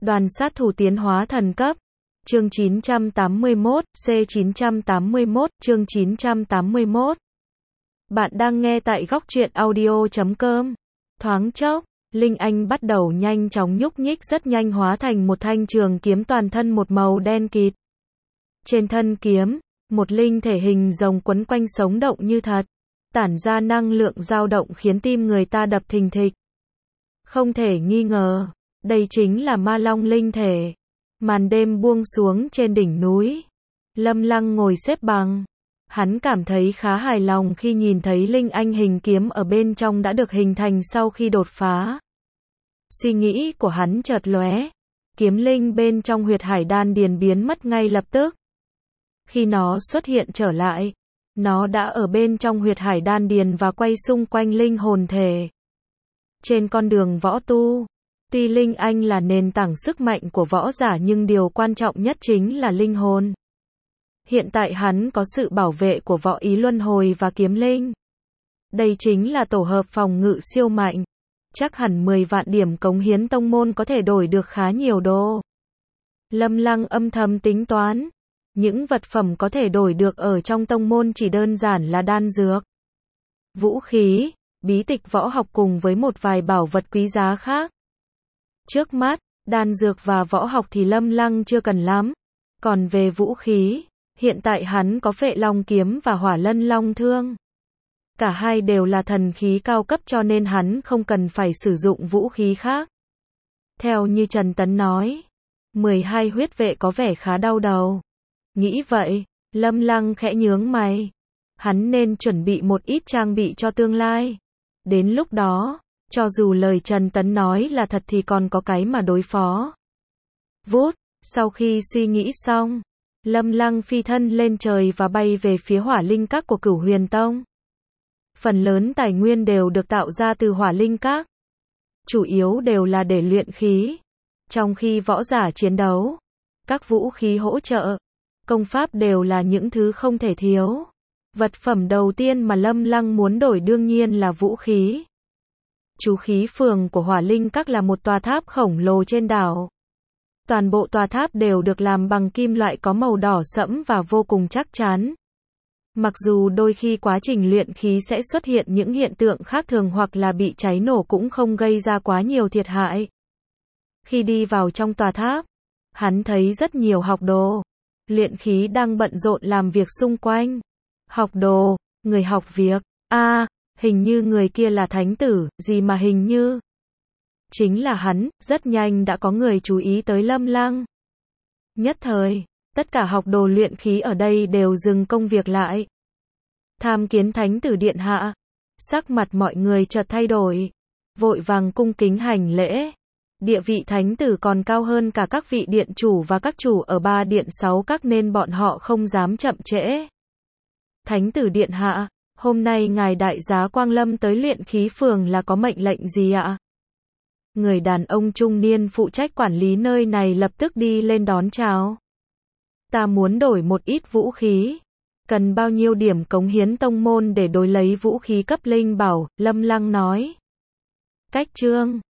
Đoàn sát thủ tiến hóa thần cấp. Chương 981, C981, chương 981. Bạn đang nghe tại góc truyện audio.com. Thoáng chốc, Linh Anh bắt đầu nhanh chóng nhúc nhích, rất nhanh hóa thành một thanh trường kiếm toàn thân một màu đen kịt. Trên thân kiếm, một linh thể hình rồng quấn quanh sống động như thật, tản ra năng lượng dao động khiến tim người ta đập thình thịch. Không thể nghi ngờ, đây chính là ma long linh thể. Màn đêm buông xuống trên đỉnh núi. Lâm Lăng ngồi xếp bằng. Hắn cảm thấy khá hài lòng khi nhìn thấy linh anh hình kiếm ở bên trong đã được hình thành sau khi đột phá. Suy nghĩ của hắn chợt lóe. Kiếm linh bên trong huyệt hải đan điền biến mất ngay lập tức. Khi nó xuất hiện trở lại, nó đã ở bên trong huyệt hải đan điền và quay xung quanh linh hồn thể. Trên con đường võ tu, tuy linh anh là nền tảng sức mạnh của võ giả nhưng điều quan trọng nhất chính là linh hồn. Hiện tại hắn có sự bảo vệ của võ ý luân hồi và kiếm linh. Đây chính là tổ hợp phòng ngự siêu mạnh. Chắc hẳn 10 vạn điểm cống hiến tông môn có thể đổi được khá nhiều đồ. Lâm Lăng âm thầm tính toán. Những vật phẩm có thể đổi được ở trong tông môn chỉ đơn giản là đan dược, vũ khí, bí tịch võ học cùng với một vài bảo vật quý giá khác. Trước mắt, đan dược và võ học thì Lâm Lăng chưa cần lắm. Còn về vũ khí, hiện tại hắn có Phệ Long kiếm và Hỏa Lân Long thương. Cả hai đều là thần khí cao cấp cho nên hắn không cần phải sử dụng vũ khí khác. Theo như Trần Tấn nói, 12 huyết vệ có vẻ khá đau đầu. Nghĩ vậy, Lâm Lăng khẽ nhướng mày. Hắn nên chuẩn bị một ít trang bị cho tương lai. Đến lúc đó, cho dù lời Trần Tấn nói là thật thì còn có cái mà đối phó. Vút, sau khi suy nghĩ xong, Lâm Lăng phi thân lên trời và bay về phía Hỏa Linh Các của Cửu Huyền Tông. Phần lớn tài nguyên đều được tạo ra từ Hỏa Linh Các. Chủ yếu đều là để luyện khí. Trong khi võ giả chiến đấu, các vũ khí hỗ trợ, công pháp đều là những thứ không thể thiếu. Vật phẩm đầu tiên mà Lâm Lăng muốn đổi đương nhiên là vũ khí. Chú khí phường của Hỏa Linh Các là một tòa tháp khổng lồ trên đảo. Toàn bộ tòa tháp đều được làm bằng kim loại có màu đỏ sẫm và vô cùng chắc chắn. Mặc dù đôi khi quá trình luyện khí sẽ xuất hiện những hiện tượng khác thường hoặc là bị cháy nổ cũng không gây ra quá nhiều thiệt hại. Khi đi vào trong tòa tháp, hắn thấy rất nhiều học đồ luyện khí đang bận rộn làm việc xung quanh. Học đồ, người học việc, hình như người kia là thánh tử, gì mà hình như. Chính là hắn, rất nhanh đã có người chú ý tới Lâm Lăng. Nhất thời, tất cả học đồ luyện khí ở đây đều dừng công việc lại. Tham kiến thánh tử điện hạ. Sắc mặt mọi người chợt thay đổi. Vội vàng cung kính hành lễ. Địa vị thánh tử còn cao hơn cả các vị điện chủ và các chủ ở 3 điện 6 các nên bọn họ không dám chậm trễ. Thánh tử điện hạ, hôm nay ngài đại giá Quang Lâm tới luyện khí phường là có mệnh lệnh gì ạ? Người đàn ông trung niên phụ trách quản lý nơi này lập tức đi lên đón chào. Ta muốn đổi một ít vũ khí. Cần bao nhiêu điểm cống hiến tông môn để đổi lấy vũ khí cấp linh bảo, Lâm Lăng nói. Cách chương